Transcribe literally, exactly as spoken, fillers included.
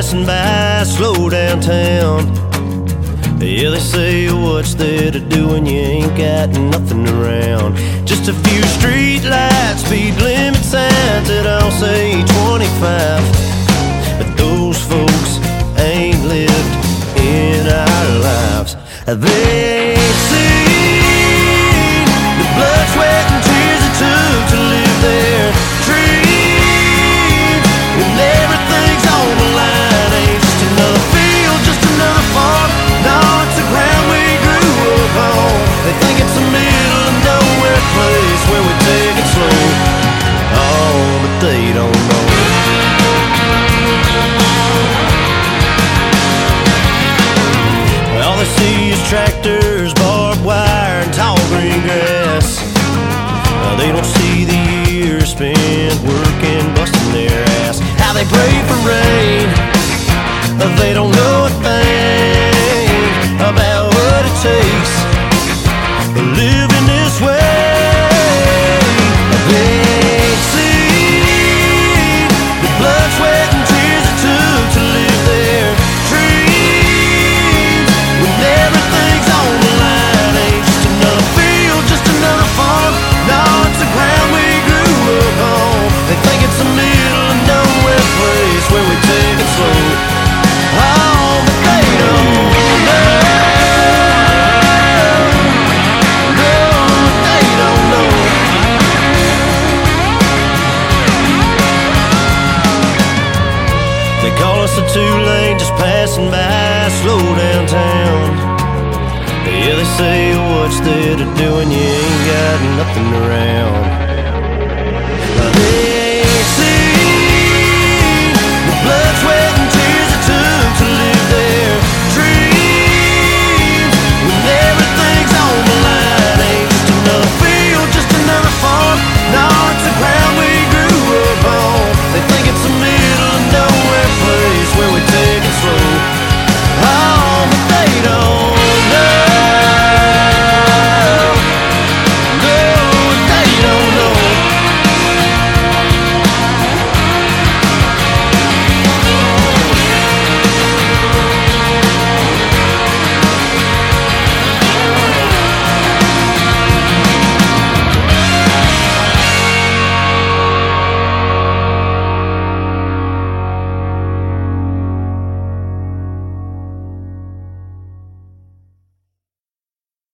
passing by slow downtown. Yeah, they say what's there to do when you ain't got nothing around. Just a few street lights, speed limit signs that all say twenty-five. But those folks ain't lived in our lives. They ain't seen the blood, sweat, and tears it took to live their dreams. When everything's on the line, ain't just another field, just another farm. No, it's the ground we grew up on. They think it's a middle of nowhere place where we take it slow. Oh, but they don't know. All they see is tractors, barbed wire, and tall green grass. Uh, they don't see the years spent working, busting their ass. How they pray for rain, uh, they don't know a thing about what it takes to live in this way. They ain't seen the blood, sweat, and tears it took to live their dreams. When everything's on the line, ain't just another field, just another farm. No, it's the ground we grew up on. They think it's a middle of nowhere place where we take it slow. Oh, but they don't know. No, they don't know. They call us a two-lane just passing by slow downtown. Yeah, they say what's there to do when you ain't got nothing around.